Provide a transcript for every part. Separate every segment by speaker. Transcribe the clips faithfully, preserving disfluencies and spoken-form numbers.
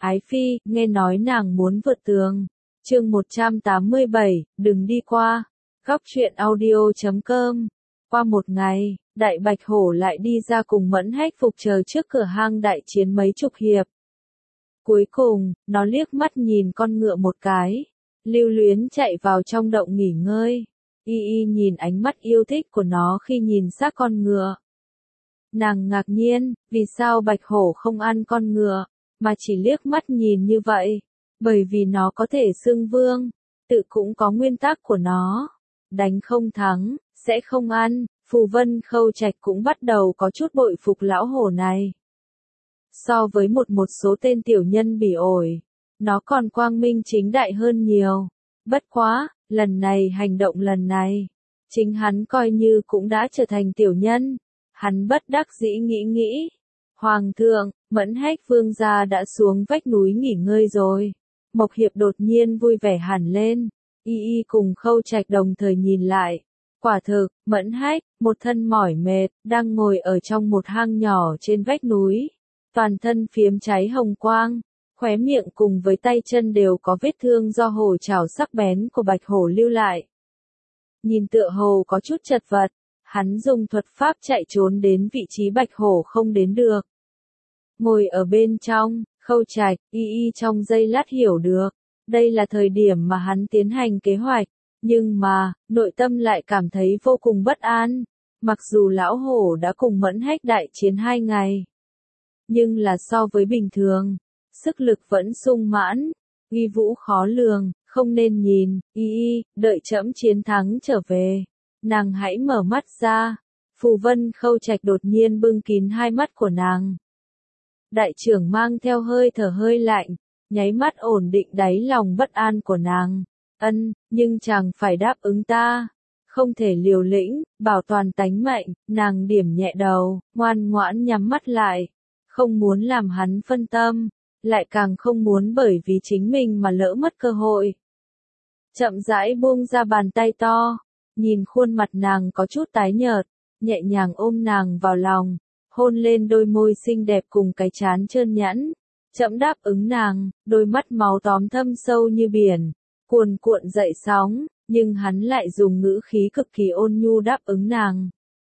Speaker 1: Ái Phi, nghe nói nàng muốn vượt tường. Chương một trăm tám mươi bảy, đừng đi qua. Góc truyện audio chấm com. Qua một ngày, Đại Bạch Hổ lại đi ra cùng Mẫn Hách phục chờ trước cửa hang đại chiến mấy chục hiệp. Cuối cùng, nó liếc mắt nhìn con ngựa một cái, lưu luyến chạy vào trong động nghỉ ngơi. Y Y nhìn ánh mắt yêu thích của nó khi nhìn xác con ngựa. Nàng ngạc nhiên, vì sao Bạch Hổ không ăn con ngựa, mà chỉ liếc mắt nhìn như vậy? Bởi vì nó có thể xưng vương, tự cũng có nguyên tắc của nó. Đánh không thắng, sẽ không ăn. Phù Vân Khâu Trạch cũng bắt đầu có chút bội phục lão hổ này. So với một một số tên tiểu nhân bỉ ổi, nó còn quang minh chính đại hơn nhiều. Bất quá, lần này hành động lần này, chính hắn coi như cũng đã trở thành tiểu nhân. Hắn bất đắc dĩ nghĩ nghĩ. Hoàng thượng, Mẫn Hách vương gia đã xuống vách núi nghỉ ngơi rồi. Mộc Hiệp đột nhiên vui vẻ hẳn lên. Y Y cùng Khâu Trạch đồng thời nhìn lại. Quả thực, Mẫn Hách, một thân mỏi mệt, đang ngồi ở trong một hang nhỏ trên vách núi. Toàn thân phiếm cháy hồng quang, khóe miệng cùng với tay chân đều có vết thương do hổ chảo sắc bén của Bạch Hổ lưu lại. Nhìn tựa hồ có chút chật vật, hắn dùng thuật pháp chạy trốn đến vị trí Bạch Hổ không đến được. Ngồi ở bên trong, Khâu Trạch, Y Y trong giây lát hiểu được, đây là thời điểm mà hắn tiến hành kế hoạch, nhưng mà, nội tâm lại cảm thấy vô cùng bất an. Mặc dù lão hổ đã cùng Mẫn Hách đại chiến hai ngày, nhưng là so với bình thường, sức lực vẫn sung mãn, uy vũ khó lường, không nên nhìn. Y Y, đợi trẫm chiến thắng trở về, nàng hãy mở mắt ra. Phù Vân Khâu Trạch đột nhiên bưng kín hai mắt của nàng. Đại trưởng mang theo hơi thở hơi lạnh, nháy mắt ổn định đáy lòng bất an của nàng. Ân, nhưng chàng phải đáp ứng ta, không thể liều lĩnh, bảo toàn tánh mệnh. Nàng điểm nhẹ đầu, ngoan ngoãn nhắm mắt lại, không muốn làm hắn phân tâm, lại càng không muốn bởi vì chính mình mà lỡ mất cơ hội. Chậm rãi buông ra bàn tay to, nhìn khuôn mặt nàng có chút tái nhợt, nhẹ nhàng ôm nàng vào lòng, hôn lên đôi môi xinh đẹp cùng cái trán trơn nhẵn. Chậm đáp ứng nàng, đôi mắt máu tóm thâm sâu như biển, cuồn cuộn dậy sóng, nhưng hắn lại dùng ngữ khí cực kỳ ôn nhu đáp ứng nàng.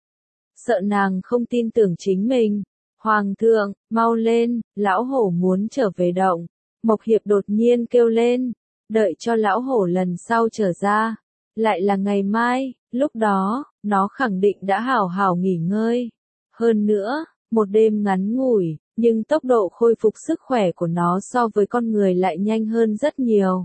Speaker 1: Sợ nàng không tin tưởng chính mình. Hoàng thượng, mau lên, lão hổ muốn trở về động. Mộc Hiệp đột nhiên kêu lên, đợi cho lão hổ lần sau trở ra, lại là ngày mai, lúc đó, nó khẳng định đã hảo hảo nghỉ ngơi. Hơn nữa, một đêm ngắn ngủi, nhưng tốc độ khôi phục sức khỏe của nó so với con người lại nhanh hơn rất nhiều.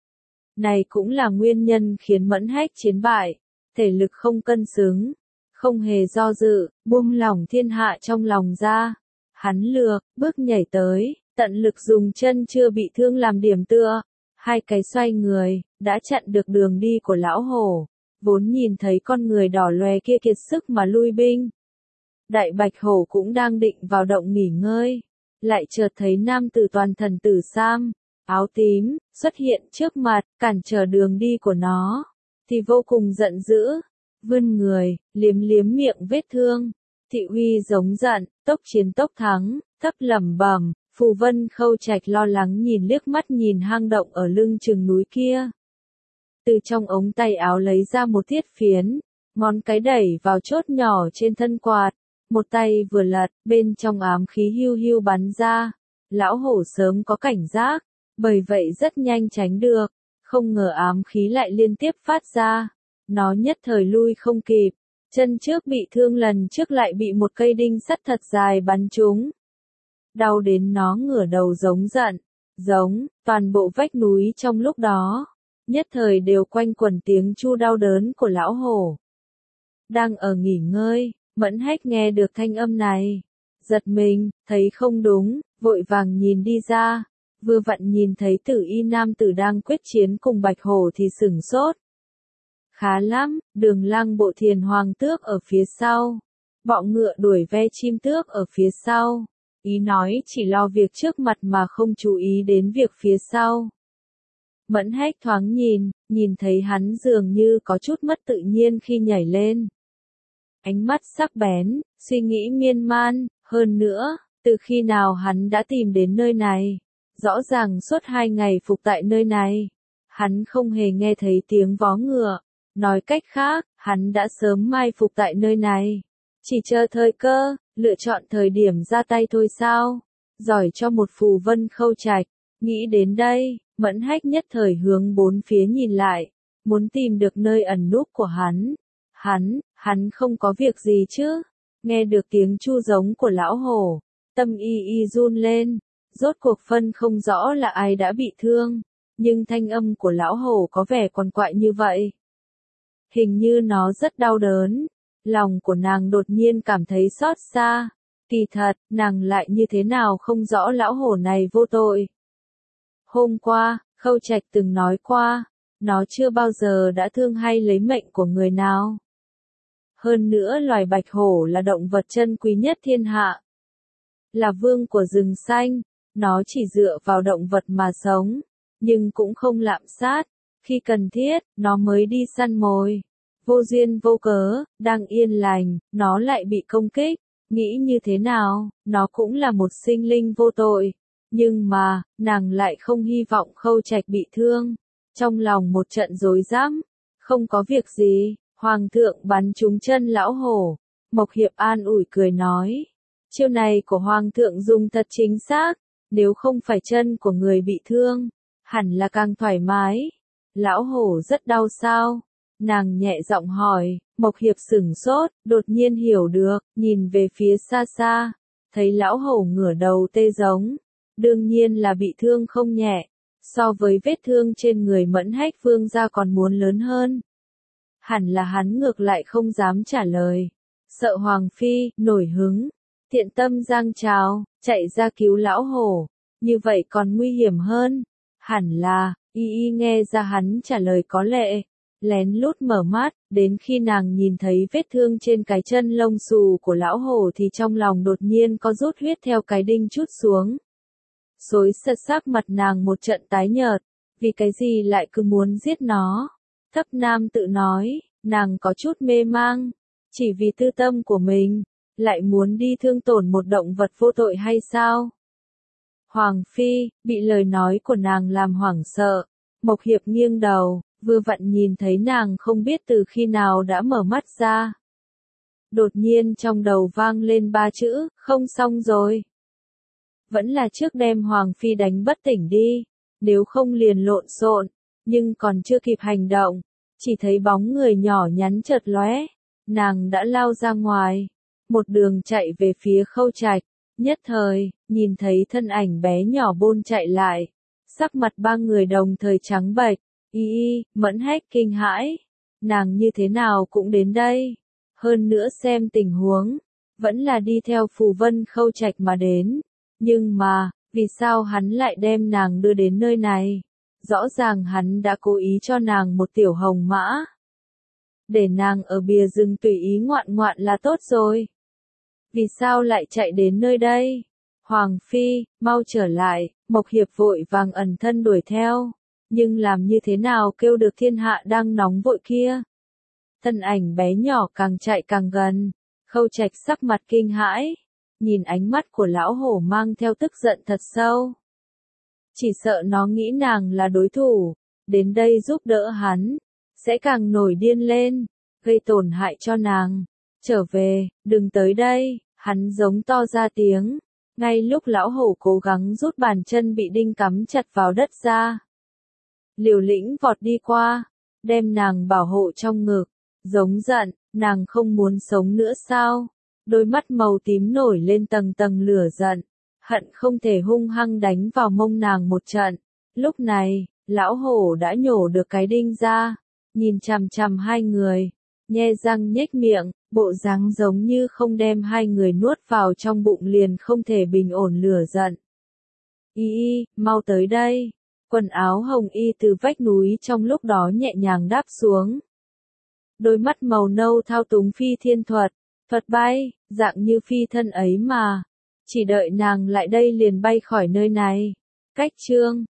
Speaker 1: Này cũng là nguyên nhân khiến Mẫn Hách chiến bại, thể lực không cân xứng, không hề do dự, buông lỏng thiên hạ trong lòng ra. Hắn lược, bước nhảy tới, tận lực dùng chân chưa bị thương làm điểm tựa, hai cái xoay người, đã chặn được đường đi của lão hổ, vốn nhìn thấy con người đỏ loè kia kiệt sức mà lui binh. Đại Bạch Hổ cũng đang định vào động nghỉ ngơi, lại chợt thấy nam tử toàn thần tử sam, áo tím, xuất hiện trước mặt, cản trở đường đi của nó, thì vô cùng giận dữ, vươn người, liếm liếm miệng vết thương. Thị uy giống giận, tốc chiến tốc thắng, thấp lẩm bẩm. Phù Vân Khâu Trạch lo lắng nhìn liếc mắt nhìn hang động ở lưng chừng núi kia. Từ trong ống tay áo lấy ra một thiết phiến, ngón cái đẩy vào chốt nhỏ trên thân quạt, một tay vừa lật, bên trong ám khí hiu hiu bắn ra. Lão hổ sớm có cảnh giác, bởi vậy rất nhanh tránh được, không ngờ ám khí lại liên tiếp phát ra. Nó nhất thời lui không kịp, chân trước bị thương lần trước lại bị một cây đinh sắt thật dài bắn trúng. Đau đến nó ngửa đầu giống giận, giống, toàn bộ vách núi trong lúc đó, nhất thời đều quanh quẩn tiếng chu đau đớn của lão hổ. Đang ở nghỉ ngơi, Mẫn Hách nghe được thanh âm này, giật mình, thấy không đúng, vội vàng nhìn đi ra, vừa vặn nhìn thấy Tử Y nam tử đang quyết chiến cùng Bạch Hổ thì sửng sốt. Khá lắm, Đường Lăng bộ Thiền Hoàng tước ở phía sau, bọ ngựa đuổi ve chim tước ở phía sau. Ý nói chỉ lo việc trước mặt mà không chú ý đến việc phía sau. Mẫn Hách thoáng nhìn, nhìn thấy hắn dường như có chút mất tự nhiên khi nhảy lên. Ánh mắt sắc bén, suy nghĩ miên man, hơn nữa, từ khi nào hắn đã tìm đến nơi này, Rõ ràng suốt hai ngày phục tại nơi này, hắn không hề nghe thấy tiếng vó ngựa. Nói cách khác, hắn đã sớm mai phục tại nơi này. Chỉ chờ thời cơ, lựa chọn thời điểm ra tay thôi sao? Giỏi cho một phù vân Khâu Trạch. Nghĩ đến đây, Mẫn Hách nhất thời hướng bốn phía nhìn lại, muốn tìm được nơi ẩn núp của hắn. Hắn, hắn không có việc gì chứ? Nghe được tiếng chu giống của lão hổ, tâm y y run lên, rốt cuộc phân không rõ là ai đã bị thương, nhưng thanh âm của lão hổ có vẻ quằn quại như vậy. Hình như nó rất đau đớn, lòng của nàng đột nhiên cảm thấy xót xa. Kỳ thật, nàng lại như thế nào không rõ lão hổ này vô tội. Hôm qua, Khâu Trạch từng nói qua, nó chưa bao giờ đã thương hay lấy mệnh của người nào. Hơn nữa loài bạch hổ là động vật chân quý nhất thiên hạ. Là vương của rừng xanh, nó chỉ dựa vào động vật mà sống, nhưng cũng không lạm sát. Khi cần thiết, nó mới đi săn mồi. Vô duyên vô cớ, đang yên lành, nó lại bị công kích. Nghĩ như thế nào, nó cũng là một sinh linh vô tội. Nhưng mà, nàng lại không hy vọng Khâu Trạch bị thương. Trong lòng một trận rối rắm, không có việc gì, Hoàng thượng bắn trúng chân lão hổ. Mộc Hiệp an ủi cười nói. Chiêu này của Hoàng thượng dùng thật chính xác, nếu không phải chân của người bị thương, hẳn là càng thoải mái. Lão hổ rất đau sao? Nàng nhẹ giọng hỏi. Mộc Hiệp sửng sốt, đột nhiên hiểu được, nhìn về phía xa xa, thấy lão hổ ngửa đầu tê giống. Đương nhiên là bị thương không nhẹ, so với vết thương trên người Mẫn Hách vương gia còn muốn lớn hơn. Hẳn là hắn ngược lại không dám trả lời. Sợ Hoàng Phi, nổi hứng, thiện tâm giang trào, chạy ra cứu lão hổ. Như vậy còn nguy hiểm hơn. Hẳn là, y y nghe ra hắn trả lời có lệ. Lén lút mở mắt, đến khi nàng nhìn thấy vết thương trên cái chân lông xù của lão hổ thì trong lòng đột nhiên có rút huyết theo cái đinh chút xuống. Xối sật sắc mặt nàng một trận tái nhợt, vì cái gì lại cứ muốn giết nó. Thấp Nam tự nói, nàng có chút mê mang, chỉ vì tư tâm của mình, lại muốn đi thương tổn một động vật vô tội hay sao? Hoàng Phi, bị lời nói của nàng làm hoảng sợ, Mộc Hiệp nghiêng đầu, vừa vặn nhìn thấy nàng không biết từ khi nào đã mở mắt ra. Đột nhiên trong đầu vang lên ba chữ, không xong rồi. Vẫn là trước đem Hoàng Phi đánh bất tỉnh đi, nếu không liền lộn xộn, nhưng còn chưa kịp hành động, chỉ thấy bóng người nhỏ nhắn chợt lóe, nàng đã lao ra ngoài, một đường chạy về phía Khâu Trạch, nhất thời, nhìn thấy thân ảnh bé nhỏ bôn chạy lại, sắc mặt ba người đồng thời trắng bệch. Y y, Mẫn Hách kinh hãi, nàng như thế nào cũng đến đây, hơn nữa xem tình huống, vẫn là đi theo phù vân Khâu Trạch mà đến, nhưng mà, vì sao hắn lại đem nàng đưa đến nơi này? Rõ ràng hắn đã cố ý cho nàng một tiểu hồng mã, để nàng ở bìa rừng tùy ý ngoạn ngoạn là tốt rồi. Vì sao lại chạy đến nơi đây? Hoàng Phi, mau trở lại, Mộc Hiệp vội vàng ẩn thân đuổi theo. Nhưng làm như thế nào kêu được thiên hạ đang nóng vội kia? Thân ảnh bé nhỏ càng chạy càng gần, Khâu Trạch sắc mặt kinh hãi, nhìn ánh mắt của lão hổ mang theo tức giận thật sâu. Chỉ sợ nó nghĩ nàng là đối thủ, đến đây giúp đỡ hắn, sẽ càng nổi điên lên, gây tổn hại cho nàng. Trở về, đừng tới đây, hắn giống to ra tiếng, ngay lúc lão hổ cố gắng rút bàn chân bị đinh cắm chặt vào đất ra. Liều lĩnh vọt đi qua, đem nàng bảo hộ trong ngực, giống giận, nàng không muốn sống nữa sao? Đôi mắt màu tím nổi lên tầng tầng lửa giận, hận không thể hung hăng đánh vào mông nàng một trận. Lúc này, lão hổ đã nhổ được cái đinh ra, nhìn chằm chằm hai người, nhe răng nhếch miệng, bộ dáng giống như không đem hai người nuốt vào trong bụng liền không thể bình ổn lửa giận. Y y, mau tới đây. Quần áo hồng y từ vách núi trong lúc đó nhẹ nhàng đáp xuống. Đôi mắt màu nâu thao túng phi thiên thuật, thuật bay, dạng như phi thân ấy mà. Chỉ đợi nàng lại đây liền bay khỏi nơi này. Cách chương